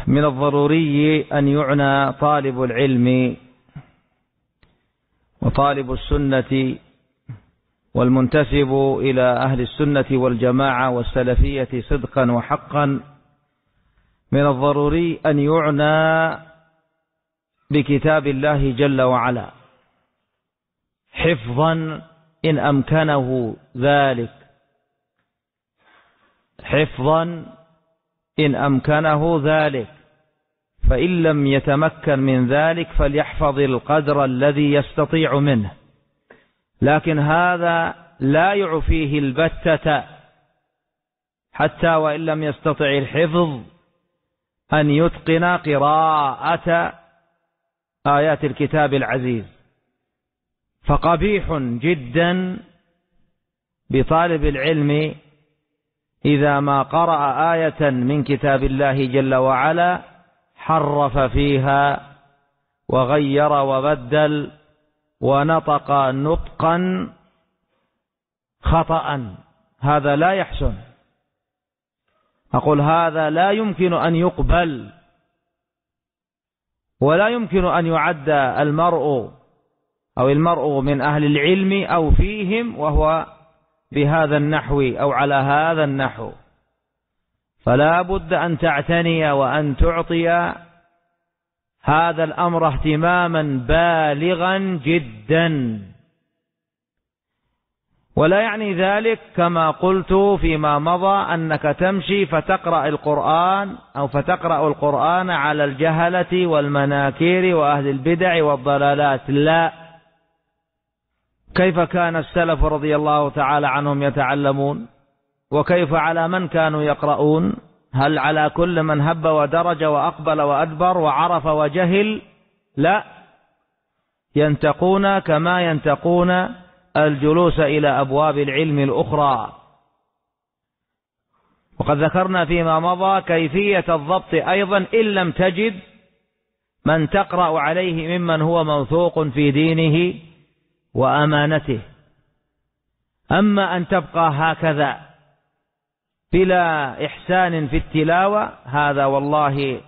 من الضروري أن يعنى طالب العلم وطالب السنة والمنتسب إلى أهل السنة والجماعة والسلفية صدقا وحقا، من الضروري أن يعنى بكتاب الله جل وعلا حفظا إن أمكنه ذلك، حفظا إن أمكنه ذلك، فإن لم يتمكن من ذلك فليحفظ القدر الذي يستطيع منه، لكن هذا لا يعفيه البتة، حتى وإن لم يستطع الحفظ أن يتقن قراءة آيات الكتاب العزيز. فقبيح جدا بطالب العلم إذا ما قرأ آية من كتاب الله جل وعلا حرف فيها وغير وبدل ونطق نطقا خطأ، هذا لا يحسن. أقول هذا لا يمكن أن يقبل، ولا يمكن أن يعد المرء من أهل العلم أو فيهم وهو بهذا النحو أو على هذا النحو. فلا بد أن تعتني وأن تعطي هذا الأمر اهتماما بالغا جدا. ولا يعني ذلك كما قلت فيما مضى أنك تمشي فتقرأ القرآن أو فتقرأ القرآن على الجهلة والمناكير وأهل البدع والضلالات، لا. كيف كان السلف رضي الله تعالى عنهم يتعلمون؟ وكيف على من كانوا يقرؤون؟ هل على كل من هب ودرج وأقبل وأدبر وعرف وجهل؟ لا، ينتقون كما ينتقون الجلوس إلى أبواب العلم الأخرى. وقد ذكرنا فيما مضى كيفية الضبط أيضا إن لم تجد من تقرأ عليه ممن هو موثوق في دينه وأمانته. أما أن تبقى هكذا بلا إحسان في التلاوة هذا والله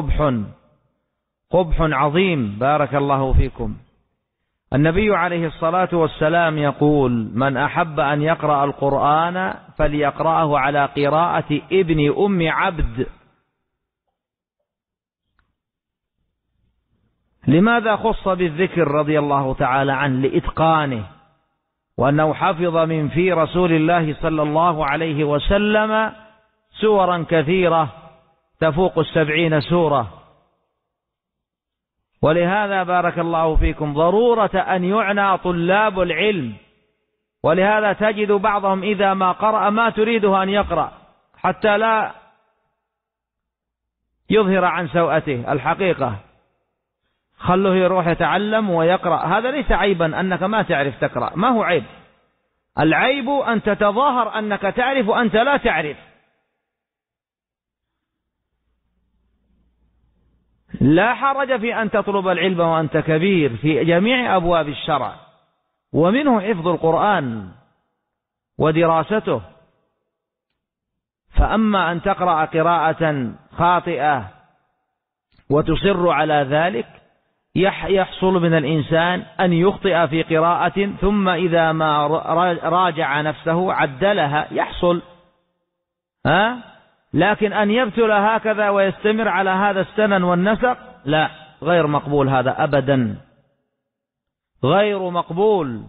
قبح عظيم. بارك الله فيكم. النبي عليه الصلاة والسلام يقول: من أحب أن يقرأ القرآن فليقرأه على قراءة ابن أم عبد. لماذا خص بالذكر رضي الله تعالى عنه؟ لإتقانه، وأنه حفظ من في رسول الله صلى الله عليه وسلم سورا كثيرة تفوق 70 سورة. ولهذا بارك الله فيكم ضرورة أن يعنى طلاب العلم. ولهذا تجد بعضهم إذا ما قرأ ما تريده أن يقرأ حتى لا يظهر عن سوءته الحقيقة، خلوه يروح يتعلم ويقرأ. هذا ليس عيبا أنك ما تعرف تقرأ، ما هو عيب. العيب أن تتظاهر أنك تعرف وأنت لا تعرف. لا حرج في أن تطلب العلم وأنت كبير في جميع أبواب الشرع، ومنه حفظ القرآن ودراسته. فأما أن تقرأ قراءة خاطئة وتصر على ذلك يحصل من الإنسان أن يخطئ في قراءة ثم إذا ما راجع نفسه عدلها يحصل. لكن أن يبتل هكذا ويستمر على هذا السنن والنسق لا، غير مقبول، هذا أبدا غير مقبول.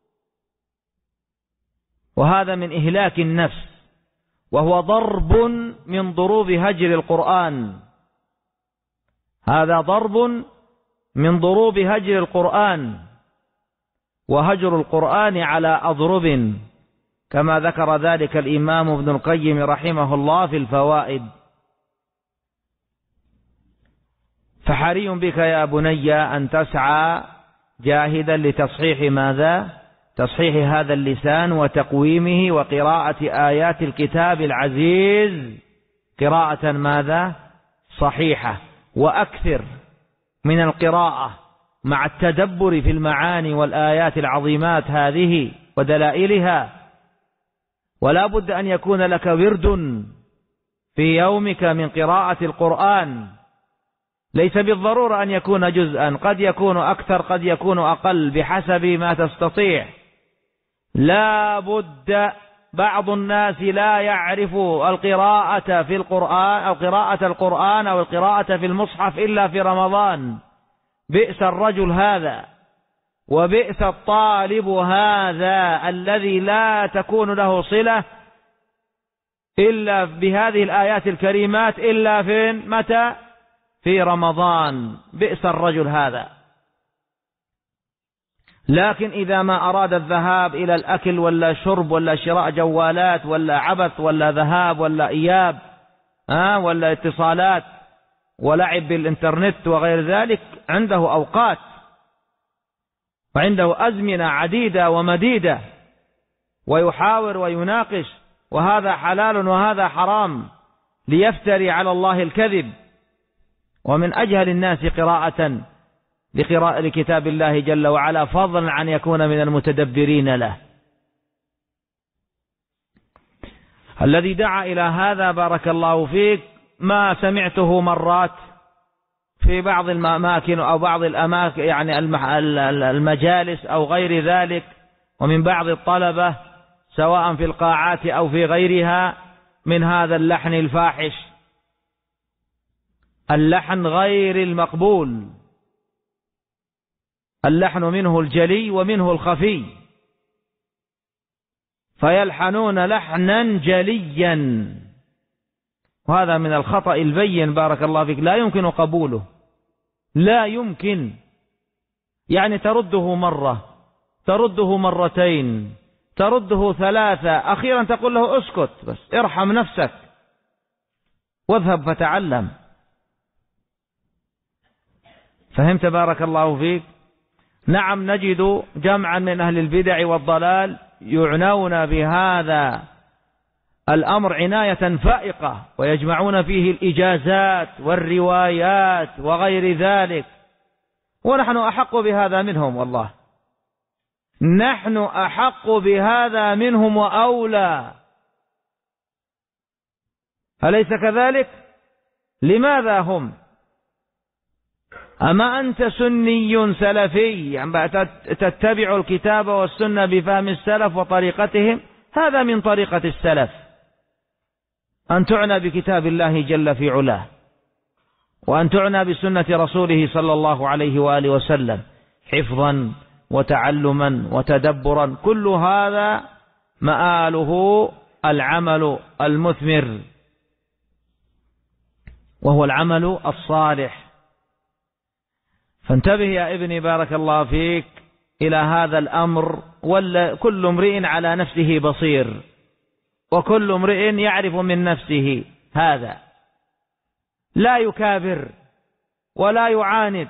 وهذا من إهلاك النفس، وهو ضرب من ضروب هجر القرآن. هذا ضرب من ضروب هجر القرآن، وهجر القرآن على أضرب كما ذكر ذلك الإمام ابن القيم رحمه الله في الفوائد. فحري بك يا بني أن تسعى جاهدا لتصحيح ماذا؟ تصحيح هذا اللسان وتقويمه وقراءة آيات الكتاب العزيز قراءة ماذا؟ صحيحة. وأكثر من القراءة مع التدبر في المعاني والآيات العظيمات هذه ودلائلها. ولا بد أن يكون لك ورد في يومك من قراءة القرآن ليس بالضرورة أن يكون جزءا، قد يكون أكثر قد يكون أقل بحسب ما تستطيع. لا بد، بعض الناس لا يعرف القراءة في القرآن أو قراءة القرآن أو القراءة في المصحف إلا في رمضان. بئس الرجل هذا، وبئس الطالب هذا الذي لا تكون له صلة إلا بهذه الآيات الكريمات إلا فين؟ متى؟ في رمضان. بئس الرجل هذا. لكن إذا ما أراد الذهاب إلى الأكل ولا شرب ولا شراء جوالات ولا عبث ولا ذهاب ولا إياب ولا اتصالات ولعب بالإنترنت وغير ذلك، عنده أوقات وعنده أزمنة عديدة ومديدة، ويحاور ويناقش، وهذا حلال وهذا حرام، ليفتري على الله الكذب. ومن أجهل الناس قراءة لكتاب الله جل وعلا، فضلا عن يكون من المتدبرين له. الذي دعا إلى هذا بارك الله فيك ما سمعته مرات في بعض الأماكن أو بعض الأماكن، يعني المجالس أو غير ذلك، ومن بعض الطلبة سواء في القاعات أو في غيرها، من هذا اللحن الفاحش، اللحن غير المقبول. اللحن منه الجلي ومنه الخفي، فيلحنون لحنا جليا، وهذا من الخطأ البين بارك الله فيك، لا يمكن قبوله، لا يمكن. يعني ترده مرة، ترده مرتين، ترده ثلاثة، أخيرا تقول له اسكت بس، ارحم نفسك واذهب فتعلم. فهمت بارك الله فيك؟ نعم، نجد جمعا من أهل البدع والضلال يعنون بهذا الأمر عناية فائقة، ويجمعون فيه الإجازات والروايات وغير ذلك، ونحن أحق بهذا منهم، والله نحن أحق بهذا منهم وأولى، أليس كذلك؟ لماذا هم؟ أما أنت سني سلفي يعني تتبع الكتاب والسنة بفهم السلف وطريقتهم، هذا من طريقة السلف، أن تعنى بكتاب الله جل في علاه، وأن تعنى بسنة رسوله صلى الله عليه وآله وسلم، حفظا وتعلما وتدبرا، كل هذا مآله العمل المثمر، وهو العمل الصالح. فانتبه يا ابني بارك الله فيك إلى هذا الأمر، ولا كل امرئ على نفسه بصير، وكل امرئ يعرف من نفسه هذا، لا يكابر ولا يعاند،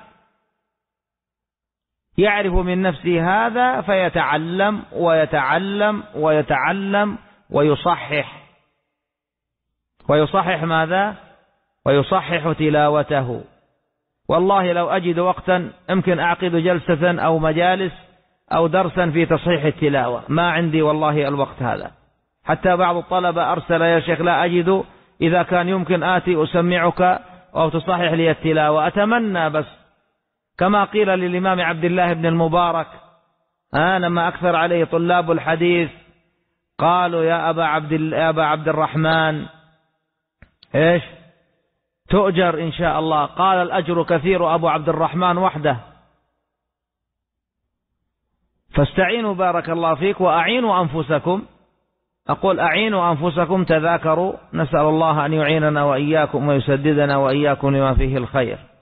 يعرف من نفسه هذا فيتعلم ويتعلم ويتعلم ويصحح. ويصحح ماذا؟ ويصحح تلاوته. والله لو أجد وقتا يمكن أعقد جلسة أو مجالس أو درسا في تصحيح التلاوة، ما عندي والله الوقت هذا. حتى بعض الطلبة أرسل يا شيخ لا أجد، إذا كان يمكن آتي أسمعك أو تصحح لي التلاوة. أتمنى، بس كما قيل للإمام عبد الله بن المبارك لما أكثر عليه طلاب الحديث قالوا يا أبا عبد الرحمن إيش تؤجر إن شاء الله؟ قال الأجر كثير أبو عبد الرحمن وحده. فاستعينوا بارك الله فيك وأعينوا أنفسكم، أقول أعينوا أنفسكم، تذاكروا، نسأل الله أن يعيننا وإياكم ويسددنا وإياكم لما فيه الخير.